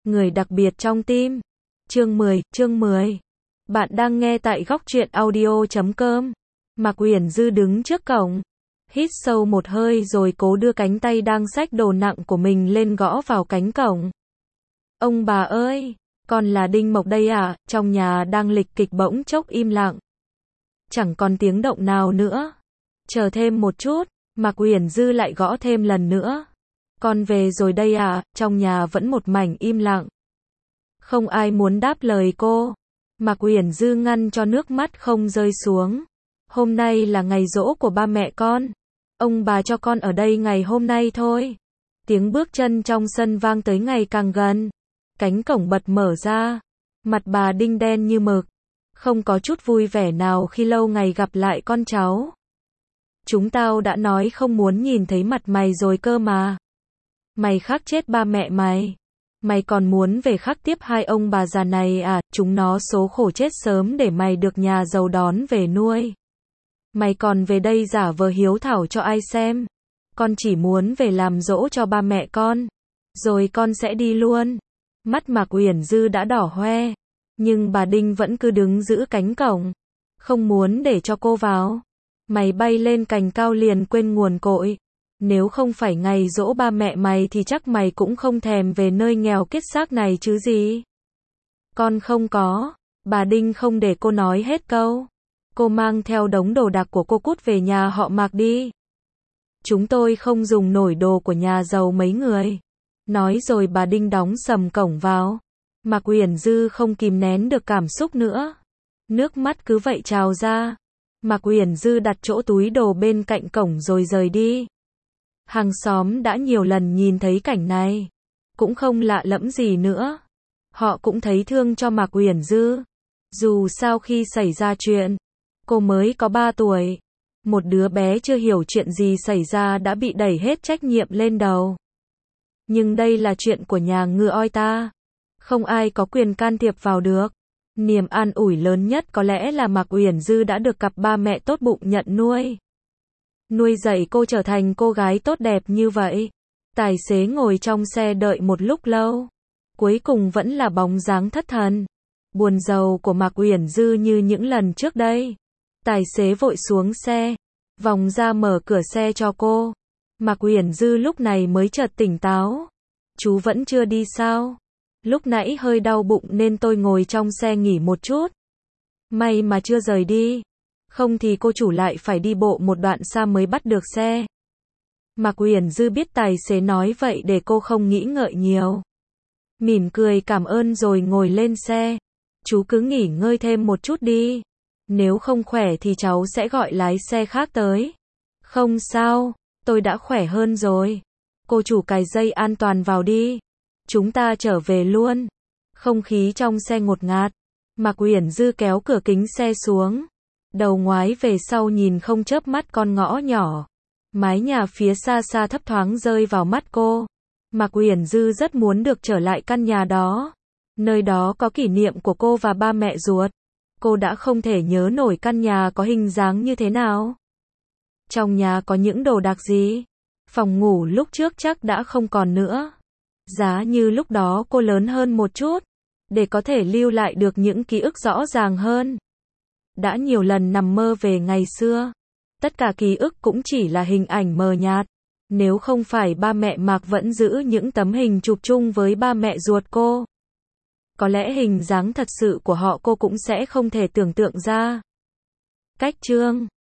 người đặc biệt trong tim. Chương 10. Bạn đang nghe tại góc truyện audio.com. Mạc Uyển Dư đứng trước cổng, hít sâu một hơi rồi cố đưa cánh tay đang xách đồ nặng của mình lên gõ vào cánh cổng. Ông bà ơi, con là Đinh Mộc đây à? Trong nhà đang lịch kịch bỗng chốc im lặng. Chẳng còn tiếng động nào nữa. Chờ thêm một chút, Mạc Uyển Dư lại gõ thêm lần nữa. Con về rồi đây à? Trong nhà vẫn một mảnh im lặng. Không ai muốn đáp lời cô. Mạc Uyển Dư ngăn cho nước mắt không rơi xuống. Hôm nay là ngày giỗ của ba mẹ con. Ông bà cho con ở đây ngày hôm nay thôi. Tiếng bước chân trong sân vang tới ngày càng gần. Cánh cổng bật mở ra. Mặt bà Đinh đen như mực. Không có chút vui vẻ nào khi lâu ngày gặp lại con cháu. Chúng tao đã nói không muốn nhìn thấy mặt mày rồi cơ mà. Mày khắc chết ba mẹ mày. Mày còn muốn về khắc tiếp hai ông bà già này à? Chúng nó số khổ chết sớm để mày được nhà giàu đón về nuôi. Mày còn về đây giả vờ hiếu thảo cho ai xem. Con chỉ muốn về làm dỗ cho ba mẹ con. Rồi con sẽ đi luôn. Mắt Mạc Uyển Dư đã đỏ hoe. Nhưng bà Đinh vẫn cứ đứng giữ cánh cổng. Không muốn để cho cô vào. Mày bay lên cành cao liền quên nguồn cội. Nếu không phải ngày giỗ ba mẹ mày thì chắc mày cũng không thèm về nơi nghèo kiết xác này chứ gì. Con không có. Bà Đinh không để cô nói hết câu. Cô mang theo đống đồ đạc của cô cút về nhà họ Mạc đi. Chúng tôi không dùng nổi đồ của nhà giàu mấy người. Nói rồi bà Đinh đóng sầm cổng vào. Mạc Uyển Dư không kìm nén được cảm xúc nữa. Nước mắt cứ vậy trào ra. Mạc Uyển Dư đặt chỗ túi đồ bên cạnh cổng rồi rời đi. Hàng xóm đã nhiều lần nhìn thấy cảnh này. Cũng không lạ lẫm gì nữa. Họ cũng thấy thương cho Mạc Uyển Dư. Dù sao khi xảy ra chuyện, cô mới có 3 tuổi. Một đứa bé chưa hiểu chuyện gì xảy ra đã bị đẩy hết trách nhiệm lên đầu. Nhưng đây là chuyện của nhà ngựa oi ta. Không ai có quyền can thiệp vào được. Niềm an ủi lớn nhất có lẽ là Mạc Uyển Dư đã được cặp ba mẹ tốt bụng nhận nuôi. Nuôi dạy cô trở thành cô gái tốt đẹp như vậy. Tài xế ngồi trong xe đợi một lúc lâu. Cuối cùng vẫn là bóng dáng thất thần. Buồn rầu của Mạc Uyển Dư như những lần trước đây. Tài xế vội xuống xe. Vòng ra mở cửa xe cho cô. Mạc Uyển Dư lúc này mới chợt tỉnh táo. Chú vẫn chưa đi sao? Lúc nãy hơi đau bụng nên tôi ngồi trong xe nghỉ một chút. May mà chưa rời đi. Không thì cô chủ lại phải đi bộ một đoạn xa mới bắt được xe. Mạc Uyển Dư biết tài xế nói vậy để cô không nghĩ ngợi nhiều. Mỉm cười cảm ơn rồi ngồi lên xe. Chú cứ nghỉ ngơi thêm một chút đi. Nếu không khỏe thì cháu sẽ gọi lái xe khác tới. Không sao, tôi đã khỏe hơn rồi. Cô chủ cài dây an toàn vào đi. Chúng ta trở về luôn. Không khí trong xe ngột ngạt. Mạc Uyển Dư kéo cửa kính xe xuống. Đầu ngoái về sau nhìn không chớp mắt con ngõ nhỏ. Mái nhà phía xa xa thấp thoáng rơi vào mắt cô. Mạc Uyển Dư rất muốn được trở lại căn nhà đó. Nơi đó có kỷ niệm của cô và ba mẹ ruột. Cô đã không thể nhớ nổi căn nhà có hình dáng như thế nào. Trong nhà có những đồ đạc gì? Phòng ngủ lúc trước chắc đã không còn nữa. Giá như lúc đó cô lớn hơn một chút. Để có thể lưu lại được những ký ức rõ ràng hơn. Đã nhiều lần nằm mơ về ngày xưa. Tất cả ký ức cũng chỉ là hình ảnh mờ nhạt. Nếu không phải ba mẹ Mạc vẫn giữ những tấm hình chụp chung với ba mẹ ruột cô. Có lẽ hình dáng thật sự của họ cô cũng sẽ không thể tưởng tượng ra. Cách chương